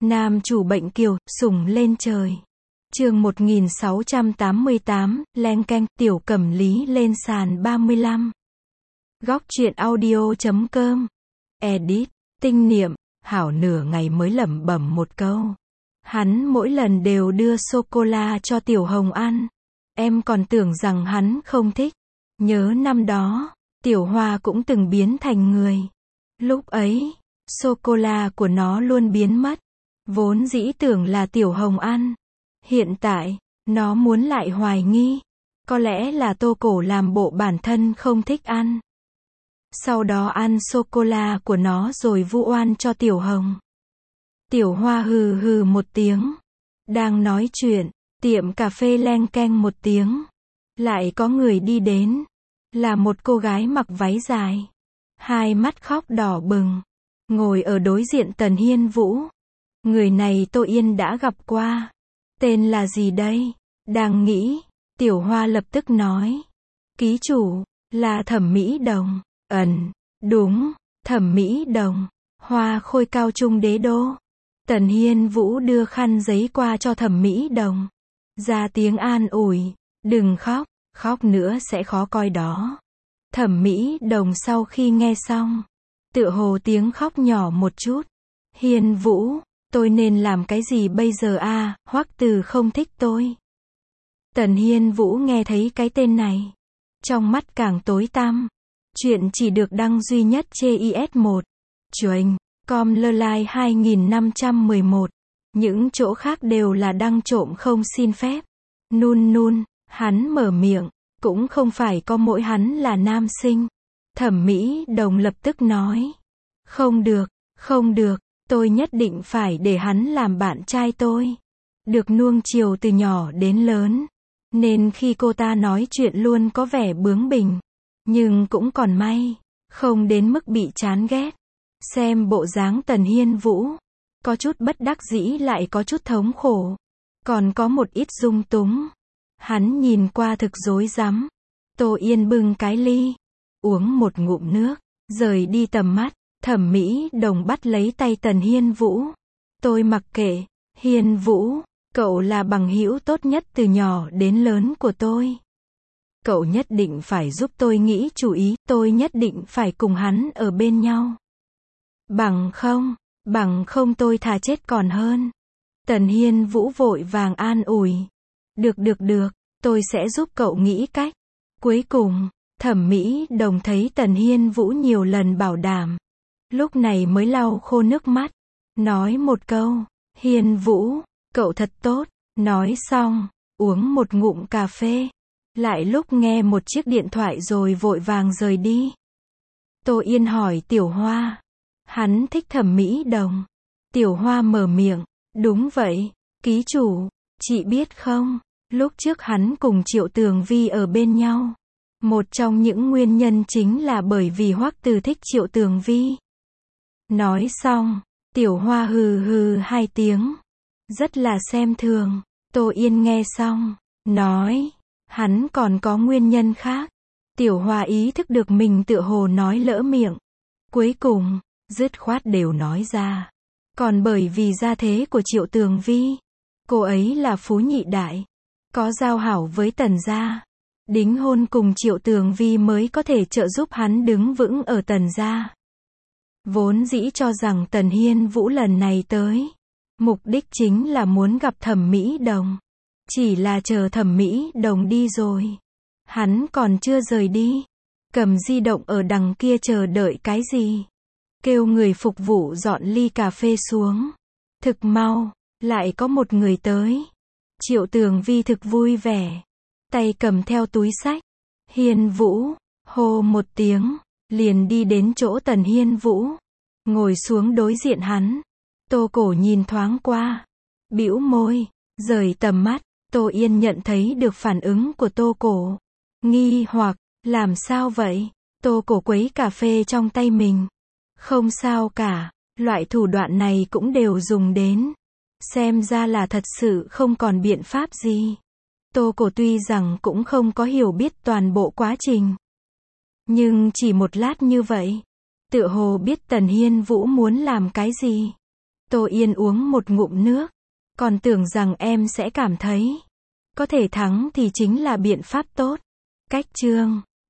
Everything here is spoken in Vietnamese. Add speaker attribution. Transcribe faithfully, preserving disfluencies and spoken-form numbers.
Speaker 1: Nam chủ bệnh kiều, sủng lên trời. Chương một nghìn sáu trăm tám mươi tám, len keng, Tiểu Cẩm Lý lên sàn ba mươi lăm. Góc truyện audio chấm com. Edit, tinh niệm, hảo nửa ngày mới lẩm bẩm một câu. Hắn mỗi lần đều đưa sô-cô-la cho Tiểu Hồng ăn. Em còn tưởng rằng hắn không thích. Nhớ năm đó, Tiểu Hoa cũng từng biến thành người. Lúc ấy, sô-cô-la của nó luôn biến mất. Vốn dĩ tưởng là Tiểu Hồng ăn. Hiện tại, nó muốn lại hoài nghi. Có lẽ là Tô Cổ làm bộ bản thân không thích ăn. Sau đó ăn sô-cô-la của nó rồi vu oan cho Tiểu Hồng. Tiểu Hoa hừ hừ một tiếng. Đang nói chuyện, tiệm cà phê leng keng một tiếng. Lại có người đi đến. Là một cô gái mặc váy dài. Hai mắt khóc đỏ bừng. Ngồi ở đối diện Tần Hiên Vũ. Người này Tô Yên đã gặp qua. Tên là gì đây? Đang nghĩ, Tiểu Hoa lập tức nói. Ký chủ, là Thẩm Mỹ Đồng. Ẩn, đúng, Thẩm Mỹ Đồng. Hoa Khôi cao trung đế đô. Tần Hiên Vũ đưa khăn giấy qua cho Thẩm Mỹ Đồng. Ra tiếng an ủi. Đừng khóc, khóc nữa sẽ khó coi đó. Thẩm Mỹ Đồng sau khi nghe xong, tựa hồ tiếng khóc nhỏ một chút. Hiên Vũ, tôi nên làm cái gì bây giờ a? À, Hoắc Từ không thích tôi. Tần Hiên Vũ nghe thấy cái tên này, trong mắt càng tối tăm. Chuyện chỉ được đăng duy nhất trên i ét một. Chuềnh, com lơ lai hai nghìn năm trăm mười một. Những chỗ khác đều là đăng trộm không xin phép. Nun nun, hắn mở miệng, cũng không phải có mỗi hắn là nam sinh. Thẩm Mỹ Đồng lập tức nói. Không được, không được. Tôi nhất định phải để hắn làm bạn trai tôi. Được nuông chiều từ nhỏ đến lớn. Nên khi cô ta nói chuyện luôn có vẻ bướng bỉnh. Nhưng cũng còn may. Không đến mức bị chán ghét. Xem bộ dáng Tần Hiên Vũ. Có chút bất đắc dĩ lại có chút thống khổ. Còn có một ít dung túng. Hắn nhìn qua thực rối rắm. Tô Yên bưng cái ly. Uống một ngụm nước. Rời đi tầm mắt. Thẩm Mỹ Đồng bắt lấy tay Tần Hiên Vũ. Tôi mặc kệ. Hiên Vũ, cậu là bằng hữu tốt nhất từ nhỏ đến lớn của tôi. Cậu nhất định phải giúp tôi nghĩ chủ ý. Tôi nhất định phải cùng hắn ở bên nhau. Bằng không, bằng không tôi thà chết còn hơn. Tần Hiên Vũ vội vàng an ủi. Được được được, tôi sẽ giúp cậu nghĩ cách. Cuối cùng, Thẩm Mỹ Đồng thấy Tần Hiên Vũ nhiều lần bảo đảm. Lúc này mới lau khô nước mắt. Nói một câu. Hiên Vũ, cậu thật tốt. Nói xong, uống một ngụm cà phê. Lại lúc nghe một chiếc điện thoại rồi vội vàng rời đi. Tô Yên hỏi Tiểu Hoa. Hắn thích Thẩm Mỹ Đồng. Tiểu Hoa mở miệng. Đúng vậy, ký chủ. Chị biết không, lúc trước hắn cùng Triệu Tường Vi ở bên nhau. Một trong những nguyên nhân chính là bởi vì Hoắc Từ thích Triệu Tường Vi. Nói xong, Tiểu Hoa hừ hừ hai tiếng. Rất là xem thường. Tô Yên nghe xong, nói. Hắn còn có nguyên nhân khác. Tiểu Hoa ý thức được mình tựa hồ nói lỡ miệng. Cuối cùng, dứt khoát đều nói ra. Còn bởi vì gia thế của Triệu Tường Vi. Cô ấy là phú nhị đại. Có giao hảo với Tần gia. Đính hôn cùng Triệu Tường Vi mới có thể trợ giúp hắn đứng vững ở Tần gia. Vốn dĩ cho rằng Tần Hiên Vũ lần này tới. Mục đích chính là muốn gặp Thẩm Mỹ Đồng. Chỉ là chờ Thẩm Mỹ Đồng đi rồi. Hắn còn chưa rời đi. Cầm di động ở đằng kia chờ đợi cái gì. Kêu người phục vụ dọn ly cà phê xuống. Thực mau, lại có một người tới. Triệu Tường Vi thực vui vẻ. Tay cầm theo túi xách. Hiên Vũ, hô một tiếng. Liền đi đến chỗ Tần Hiên Vũ. Ngồi xuống đối diện hắn. Tô Cổ nhìn thoáng qua. Bĩu môi. Rời tầm mắt. Tô Yên nhận thấy được phản ứng của Tô Cổ. Nghi hoặc. Làm sao vậy? Tô Cổ quấy cà phê trong tay mình. Không sao cả. Loại thủ đoạn này cũng đều dùng đến. Xem ra là thật sự không còn biện pháp gì. Tô Cổ tuy rằng cũng không có hiểu biết toàn bộ quá trình. Nhưng chỉ một lát như vậy, tựa hồ biết Tần Hiên Vũ muốn làm cái gì. Tô Yên uống một ngụm nước. Còn tưởng rằng em sẽ cảm thấy có thể thắng thì chính là biện pháp tốt. Cách chương